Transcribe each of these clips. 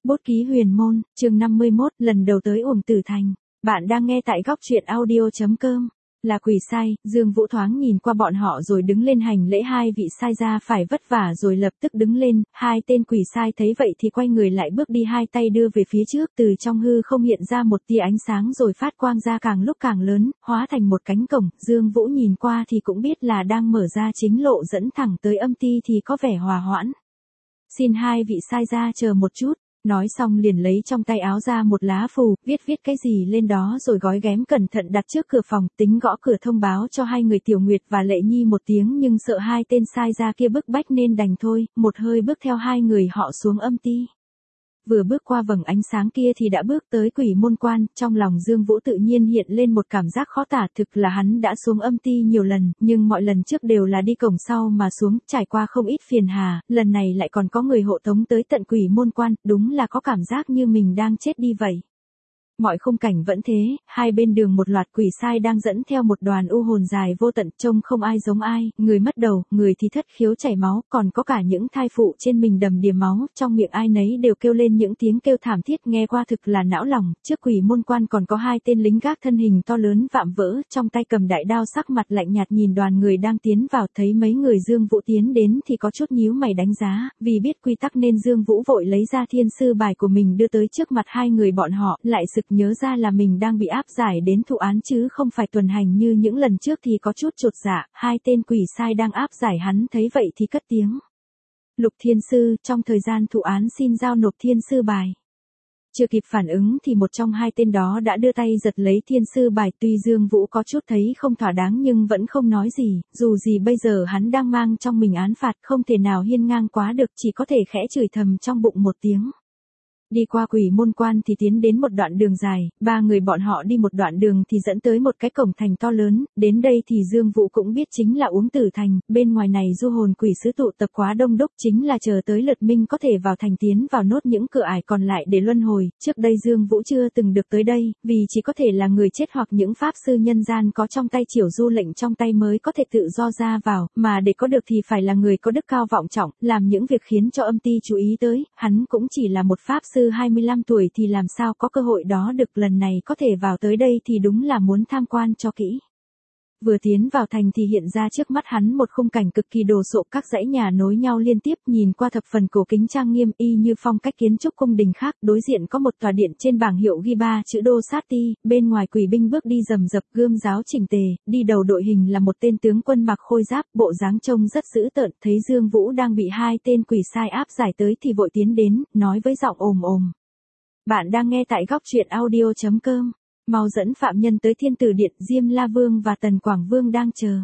Bút ký huyền môn, chương 51, lần đầu tới Uổng Tử Thành. Bạn đang nghe tại góc truyện audio.com. Là quỷ sai, Dương Vũ thoáng nhìn qua bọn họ rồi đứng lên hành lễ. Hai vị sai ra phải vất vả rồi lập tức đứng lên. Hai tên quỷ sai thấy vậy thì quay người lại bước đi, hai tay đưa về phía trước. Từ trong hư không hiện ra một tia ánh sáng rồi phát quang ra càng lúc càng lớn, hóa thành một cánh cổng. Dương Vũ nhìn qua thì cũng biết là đang mở ra chính lộ dẫn thẳng tới âm ti thì có vẻ hòa hoãn. Xin hai vị sai ra chờ một chút. Nói xong liền lấy trong tay áo ra một lá phù, viết cái gì lên đó rồi gói ghém cẩn thận đặt trước cửa phòng, tính gõ cửa thông báo cho hai người Tiểu Nguyệt và Lệ Nhi một tiếng, nhưng sợ hai tên sai ra kia bức bách nên đành thôi, một hơi bước theo hai người họ xuống âm ti. Vừa bước qua vầng ánh sáng kia thì đã bước tới Quỷ Môn Quan, trong lòng Dương Vũ tự nhiên hiện lên một cảm giác khó tả. Thực là hắn đã xuống âm ti nhiều lần, nhưng mọi lần trước đều là đi cổng sau mà xuống, trải qua không ít phiền hà, lần này lại còn có người hộ tống tới tận Quỷ Môn Quan, đúng là có cảm giác như mình đang chết đi vậy. Mọi khung cảnh vẫn thế, hai bên đường một loạt quỷ sai đang dẫn theo một đoàn u hồn dài vô tận, trông không ai giống ai, người mất đầu, người thì thất khiếu chảy máu, còn có cả những thai phụ trên mình đầm đìa máu, trong miệng ai nấy đều kêu lên những tiếng kêu thảm thiết nghe qua thực là não lòng. Trước Quỷ Môn Quan còn có hai tên lính gác thân hình to lớn vạm vỡ, trong tay cầm đại đao, sắc mặt lạnh nhạt nhìn đoàn người đang tiến vào. Thấy mấy người Dương Vũ tiến đến thì có chút nhíu mày đánh giá, vì biết quy tắc nên Dương Vũ vội lấy ra thiên sư bài của mình đưa tới trước mặt hai người bọn họ, lại sực nhớ ra là mình đang bị áp giải đến thụ án chứ không phải tuần hành như những lần trước thì có chút chột dạ. Hai tên quỷ sai đang áp giải hắn thấy vậy thì cất tiếng: Lục thiên sư, trong thời gian thụ án xin giao nộp thiên sư bài. Chưa kịp phản ứng thì một trong hai tên đó đã đưa tay giật lấy thiên sư bài. Tuy Dương Vũ có chút thấy không thỏa đáng nhưng vẫn không nói gì, dù gì bây giờ hắn đang mang trong mình án phạt, không thể nào hiên ngang quá được, chỉ có thể khẽ chửi thầm trong bụng một tiếng. Đi qua Quỷ Môn Quan thì tiến đến một đoạn đường dài, ba người bọn họ đi một đoạn đường thì dẫn tới một cái cổng thành to lớn, đến đây thì Dương Vũ cũng biết chính là Uổng Tử Thành, bên ngoài này du hồn quỷ sứ tụ tập quá đông đúc, chính là chờ tới lượt mình có thể vào thành tiến vào nốt những cửa ải còn lại để luân hồi. Trước đây Dương Vũ chưa từng được tới đây, vì chỉ có thể là người chết hoặc những pháp sư nhân gian có trong tay chiểu du lệnh trong tay mới có thể tự do ra vào, mà để có được thì phải là người có đức cao vọng trọng, làm những việc khiến cho âm ti chú ý tới. Hắn cũng chỉ là một pháp sư 25 tuổi thì làm sao có cơ hội đó được, lần này có thể vào tới đây thì đúng là muốn tham quan cho kỹ. Vừa tiến vào thành thì hiện ra trước mắt hắn một khung cảnh cực kỳ đồ sộ, các dãy nhà nối nhau liên tiếp, nhìn qua thập phần cổ kính trang nghiêm, y như phong cách kiến trúc cung đình khác. Đối diện có một tòa điện, trên bảng hiệu ghi 3 chữ Đô Sát Ti, bên ngoài quỷ binh bước đi rầm rập, gươm giáo chỉnh tề, đi đầu đội hình là một tên tướng quân mặc khôi giáp, bộ dáng trông rất dữ tợn. Thấy Dương Vũ đang bị hai tên quỷ sai áp giải tới thì vội tiến đến, nói với giọng ồm ồm: Bạn đang nghe tại góc truyện audio.com. Mau dẫn phạm nhân tới Thiên Tử Điện, Diêm La Vương và Tần Quảng Vương đang chờ.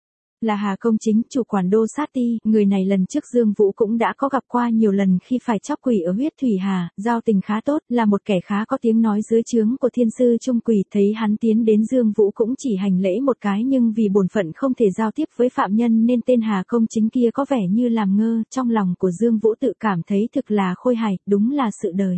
Là Hà Công Chính, chủ quản Đô Sát Ti, người này lần trước Dương Vũ cũng đã có gặp qua nhiều lần khi phải chóc quỷ ở huyết thủy hà, giao tình khá tốt, là một kẻ khá có tiếng nói dưới trướng của thiên sư Trung Quỷ. Thấy hắn tiến đến Dương Vũ cũng chỉ hành lễ một cái, nhưng vì bổn phận không thể giao tiếp với phạm nhân nên tên Hà Công Chính kia có vẻ như làm ngơ. Trong lòng của Dương Vũ tự cảm thấy thực là khôi hài, đúng là sự đời.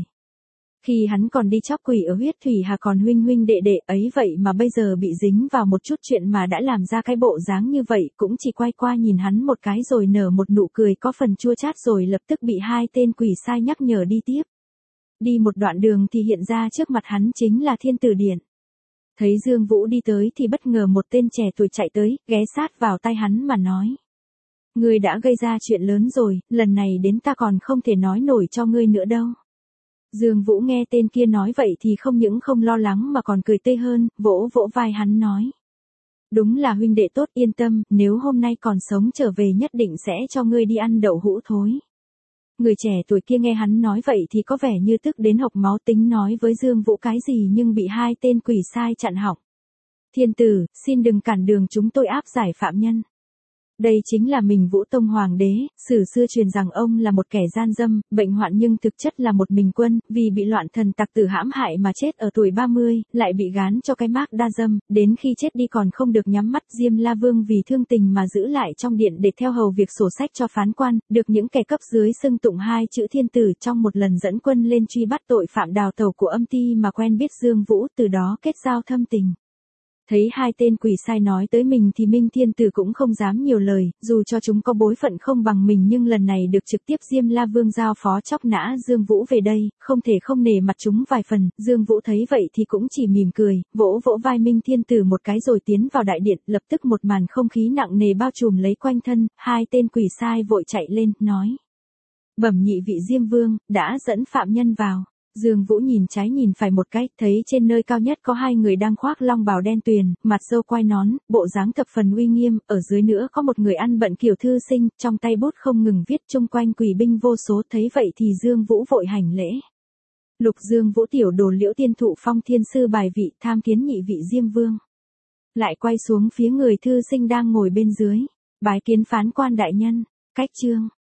Khi hắn còn đi chóc quỷ ở huyết thủy hà còn huynh huynh đệ đệ ấy, vậy mà bây giờ bị dính vào một chút chuyện mà đã làm ra cái bộ dáng như vậy, cũng chỉ quay qua nhìn hắn một cái rồi nở một nụ cười có phần chua chát, rồi lập tức bị hai tên quỷ sai nhắc nhở đi tiếp. Đi một đoạn đường thì hiện ra trước mặt hắn chính là Thiên Tử Điện. Thấy Dương Vũ đi tới thì bất ngờ một tên trẻ tuổi chạy tới, ghé sát vào tai hắn mà nói: Ngươi đã gây ra chuyện lớn rồi, lần này đến ta còn không thể nói nổi cho ngươi nữa đâu. Dương Vũ nghe tên kia nói vậy thì không những không lo lắng mà còn cười tươi hơn, vỗ vỗ vai hắn nói: Đúng là huynh đệ tốt, yên tâm, nếu hôm nay còn sống trở về nhất định sẽ cho ngươi đi ăn đậu hũ thối. Người trẻ tuổi kia nghe hắn nói vậy thì có vẻ như tức đến hộc máu, tính nói với Dương Vũ cái gì nhưng bị hai tên quỷ sai chặn họng. Thiên tử, xin đừng cản đường chúng tôi áp giải phạm nhân. Đây chính là mình Vũ Tông Hoàng đế, sử xưa truyền rằng ông là một kẻ gian dâm, bệnh hoạn nhưng thực chất là một mình quân, vì bị loạn thần tặc tử hãm hại mà chết ở tuổi 30, lại bị gán cho cái mác đa dâm, đến khi chết đi còn không được nhắm mắt. Diêm La Vương vì thương tình mà giữ lại trong điện để theo hầu việc sổ sách cho phán quan, được những kẻ cấp dưới xưng tụng hai chữ thiên tử. Trong một lần dẫn quân lên truy bắt tội phạm đào tẩu của âm ti mà quen biết Dương Vũ, từ đó kết giao thâm tình. Thấy hai tên quỷ sai nói tới mình thì Minh Thiên Tử cũng không dám nhiều lời, dù cho chúng có bối phận không bằng mình nhưng lần này được trực tiếp Diêm La Vương giao phó chóc nã Dương Vũ về đây, không thể không nể mặt chúng vài phần. Dương Vũ thấy vậy thì cũng chỉ mỉm cười, vỗ vỗ vai Minh Thiên Tử một cái rồi tiến vào đại điện, lập tức một màn không khí nặng nề bao trùm lấy quanh thân, hai tên quỷ sai vội chạy lên, nói: Bẩm nhị vị Diêm Vương, đã dẫn phạm nhân vào. Dương Vũ nhìn trái nhìn phải một cái, thấy trên nơi cao nhất có hai người đang khoác long bào đen tuyền, mặt râu quai nón, bộ dáng thập phần uy nghiêm, ở dưới nữa có một người ăn bận kiểu thư sinh, trong tay bút không ngừng viết, chung quanh quỷ binh vô số, thấy vậy thì Dương Vũ vội hành lễ. Lục Dương Vũ tiểu đồ Liễu Tiên thụ phong thiên sư bài vị, tham kiến nhị vị Diêm Vương. Lại quay xuống phía người thư sinh đang ngồi bên dưới, bái kiến phán quan đại nhân. Cách chương